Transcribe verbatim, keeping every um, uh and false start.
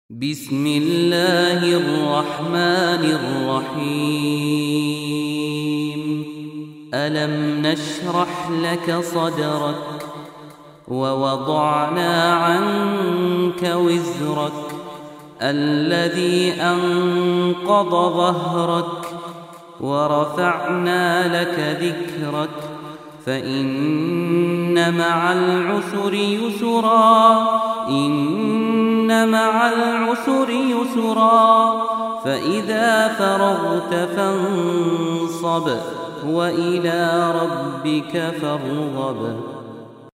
بسم الله الرحمن الرحيم ألم نشرح لك صدرك ووضعنا عنك وزرك الذي أنقض ظهرك ورفعنا لك ذكرك فإن مع العسر يسرا إن مع العسر يسرا فإذا فرغت فانصب وإلى ربك فارغب.